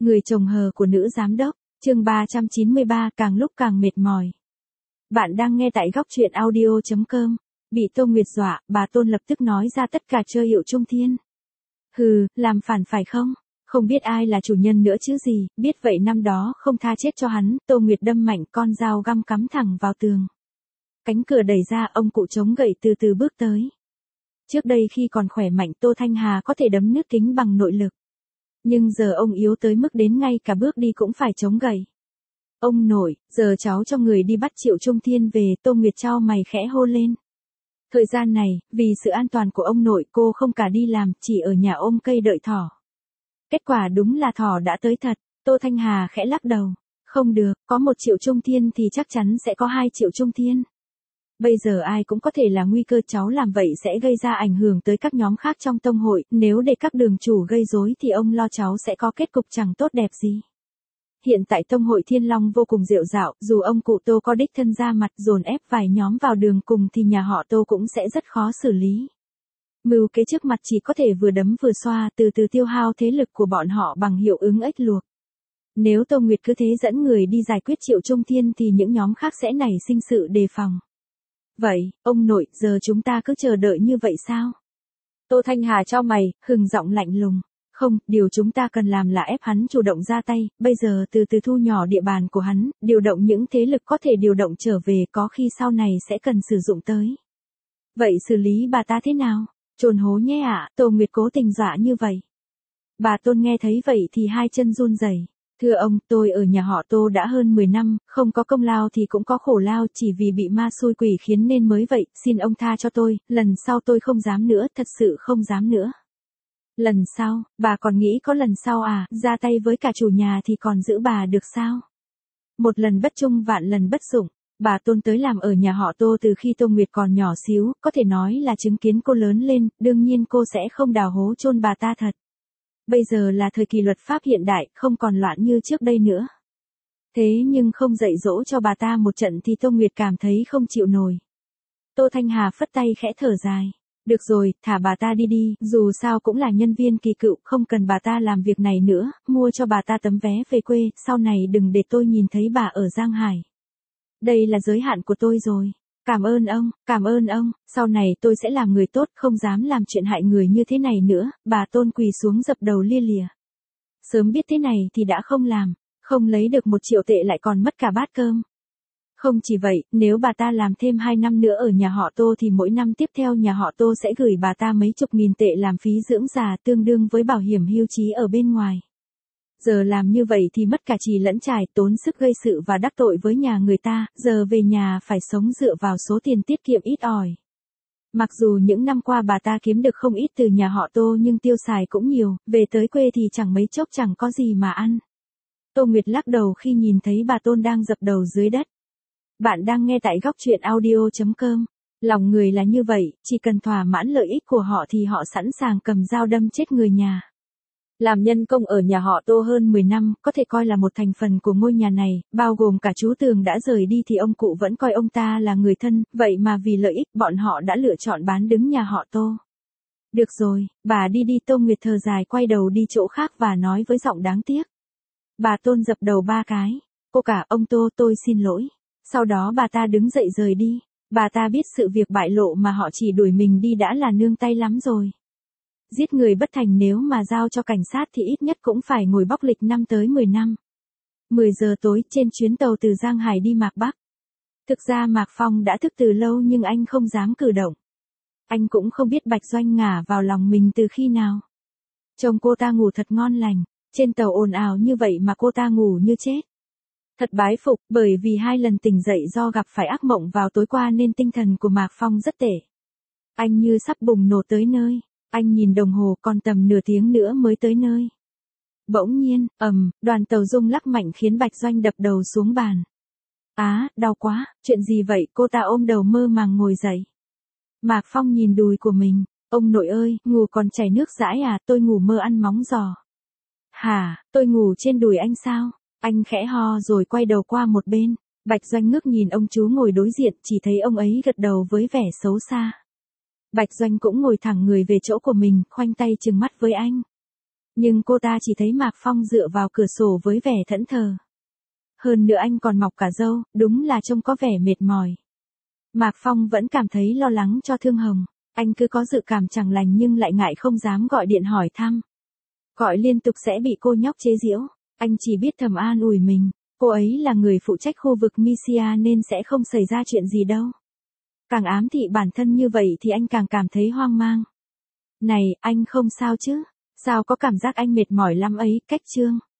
Người chồng hờ của nữ giám đốc, chương 393, càng lúc càng mệt mỏi. Bạn đang nghe tại góc truyện audio.com. Bị Tô Nguyệt dọa, bà Tôn lập tức nói ra tất cả chơi Hiệu Trung Thiên. Hừ, làm phản phải không? Không biết ai là chủ nhân nữa chứ gì, biết vậy năm đó không tha chết cho hắn, Tô Nguyệt đâm mạnh con dao găm cắm thẳng vào tường. Cánh cửa đẩy ra, ông cụ chống gậy từ từ bước tới. Trước đây khi còn khỏe mạnh Tô Thanh Hà có thể đấm nứt kính bằng nội lực. Nhưng giờ ông yếu tới mức đến ngay cả bước đi cũng phải chống gậy. Ông nội, giờ cháu cho người đi bắt Triệu Trung Thiên về, Tô Nguyệt chau mày khẽ hô lên. Thời gian này, vì sự an toàn của ông nội cô không cả đi làm, chỉ ở nhà ôm cây đợi thỏ. Kết quả đúng là thỏ đã tới thật, Tô Thanh Hà khẽ lắc đầu. Không được, có 1 Triệu Trung Thiên thì chắc chắn sẽ có 2 Triệu Trung Thiên. Bây giờ ai cũng có thể là nguy cơ, cháu làm vậy sẽ gây ra ảnh hưởng tới các nhóm khác trong tông hội, nếu để các đường chủ gây rối thì ông lo cháu sẽ có kết cục chẳng tốt đẹp gì. Hiện tại tông hội Thiên Long vô cùng rệu rạo, dù ông cụ Tô có đích thân ra mặt dồn ép vài nhóm vào đường cùng thì nhà họ Tô cũng sẽ rất khó xử lý. Mưu kế trước mặt chỉ có thể vừa đấm vừa xoa, từ từ tiêu hao thế lực của bọn họ bằng hiệu ứng ếch luộc. Nếu Tô Nguyệt cứ thế dẫn người đi giải quyết Triệu Trung Thiên thì những nhóm khác sẽ nảy sinh sự đề phòng. Vậy, ông nội, giờ chúng ta cứ chờ đợi như vậy sao? Tô Thanh Hà chau mày, hừng giọng lạnh lùng. Không, điều chúng ta cần làm là ép hắn chủ động ra tay, bây giờ từ từ thu nhỏ địa bàn của hắn, điều động những thế lực có thể điều động trở về, có khi sau này sẽ cần sử dụng tới. Vậy xử lý bà ta thế nào? Chôn hố nhé ạ, Tô Nguyệt cố tình dọa như vậy. Bà Tôn nghe thấy vậy thì hai chân run rẩy. Thưa ông, tôi ở nhà họ Tô đã hơn 10 năm, không có công lao thì cũng có khổ lao, chỉ vì bị ma xui quỷ khiến nên mới vậy, xin ông tha cho tôi, lần sau tôi không dám nữa, thật sự không dám nữa. Lần sau, bà còn nghĩ có lần sau à, ra tay với cả chủ nhà thì còn giữ bà được sao? Một lần bất trung vạn lần bất dụng, bà Tôn tới làm ở nhà họ Tô từ khi Tô Nguyệt còn nhỏ xíu, có thể nói là chứng kiến cô lớn lên, đương nhiên cô sẽ không đào hố chôn bà ta thật. Bây giờ là thời kỳ luật pháp hiện đại, không còn loạn như trước đây nữa. Thế nhưng không dạy dỗ cho bà ta một trận thì Tô Nguyệt cảm thấy không chịu nổi. Tô Thanh Hà phất tay khẽ thở dài. Được rồi, thả bà ta đi đi, dù sao cũng là nhân viên kỳ cựu, không cần bà ta làm việc này nữa, mua cho bà ta tấm vé về quê, sau này đừng để tôi nhìn thấy bà ở Giang Hải. Đây là giới hạn của tôi rồi. Cảm ơn ông, sau này tôi sẽ làm người tốt, không dám làm chuyện hại người như thế này nữa, bà Tôn quỳ xuống dập đầu lia lịa. Sớm biết thế này thì đã không làm, không lấy được 1 triệu tệ lại còn mất cả bát cơm. Không chỉ vậy, nếu bà ta làm thêm 2 năm nữa ở nhà họ Tô thì mỗi năm tiếp theo nhà họ Tô sẽ gửi bà ta mấy chục nghìn tệ làm phí dưỡng già, tương đương với bảo hiểm hưu trí ở bên ngoài. Giờ làm như vậy thì mất cả trì lẫn trải, tốn sức gây sự và đắc tội với nhà người ta, giờ về nhà phải sống dựa vào số tiền tiết kiệm ít ỏi. Mặc dù những năm qua bà ta kiếm được không ít từ nhà họ Tô nhưng tiêu xài cũng nhiều, về tới quê thì chẳng mấy chốc chẳng có gì mà ăn. Tô Nguyệt lắc đầu khi nhìn thấy bà Tôn đang dập đầu dưới đất. Bạn đang nghe tại góc truyện audio.com. Lòng người là như vậy, chỉ cần thỏa mãn lợi ích của họ thì họ sẵn sàng cầm dao đâm chết người nhà. Làm nhân công ở nhà họ Tô hơn 10 năm, có thể coi là một thành phần của ngôi nhà này, bao gồm cả chú Tường đã rời đi thì ông cụ vẫn coi ông ta là người thân, vậy mà vì lợi ích bọn họ đã lựa chọn bán đứng nhà họ Tô. Được rồi, bà đi đi, Tô Nguyệt thở dài quay đầu đi chỗ khác và nói với giọng đáng tiếc. Bà Tôn dập đầu 3 cái. Cô cả, ông Tô, tôi xin lỗi. Sau đó bà ta đứng dậy rời đi. Bà ta biết sự việc bại lộ mà họ chỉ đuổi mình đi đã là nương tay lắm rồi. Giết người bất thành nếu mà giao cho cảnh sát thì ít nhất cũng phải ngồi bóc lịch 5 tới 10 năm. 10 giờ tối trên chuyến tàu từ Giang Hải đi Mạc Bắc. Thực ra Mạc Phong đã thức từ lâu nhưng anh không dám cử động. Anh cũng không biết Bạch Doanh ngả vào lòng mình từ khi nào. Chồng cô ta ngủ thật ngon lành. Trên tàu ồn ào như vậy mà cô ta ngủ như chết. Thật bái phục, bởi vì 2 lần tỉnh dậy do gặp phải ác mộng vào tối qua nên tinh thần của Mạc Phong rất tệ. Anh như sắp bùng nổ tới nơi. Anh nhìn đồng hồ còn tầm nửa tiếng nữa mới tới nơi. Bỗng nhiên, đoàn tàu rung lắc mạnh khiến Bạch Doanh đập đầu xuống bàn. Á, đau quá, chuyện gì vậy? Cô ta ôm đầu mơ màng ngồi dậy. Mạc Phong nhìn đùi của mình. Ông nội ơi, ngủ còn chảy nước dãi à, tôi ngủ mơ ăn móng giò. Hả, tôi ngủ trên đùi anh sao? Anh khẽ ho rồi quay đầu qua một bên. Bạch Doanh ngước nhìn ông chú ngồi đối diện, chỉ thấy ông ấy gật đầu với vẻ xấu xa. Bạch Doanh cũng ngồi thẳng người về chỗ của mình, khoanh tay trừng mắt với anh. Nhưng cô ta chỉ thấy Mạc Phong dựa vào cửa sổ với vẻ thẫn thờ. Hơn nữa anh còn mọc cả râu, đúng là trông có vẻ mệt mỏi. Mạc Phong vẫn cảm thấy lo lắng cho Thương Hồng. Anh cứ có dự cảm chẳng lành nhưng lại ngại không dám gọi điện hỏi thăm. Gọi liên tục sẽ bị cô nhóc chế giễu. Anh chỉ biết thầm an ủi mình. Cô ấy là người phụ trách khu vực Misia nên sẽ không xảy ra chuyện gì đâu. Càng ám thị bản thân như vậy thì anh càng cảm thấy hoang mang. Này, anh không sao chứ? Sao có cảm giác anh mệt mỏi lắm ấy, Cách Trương?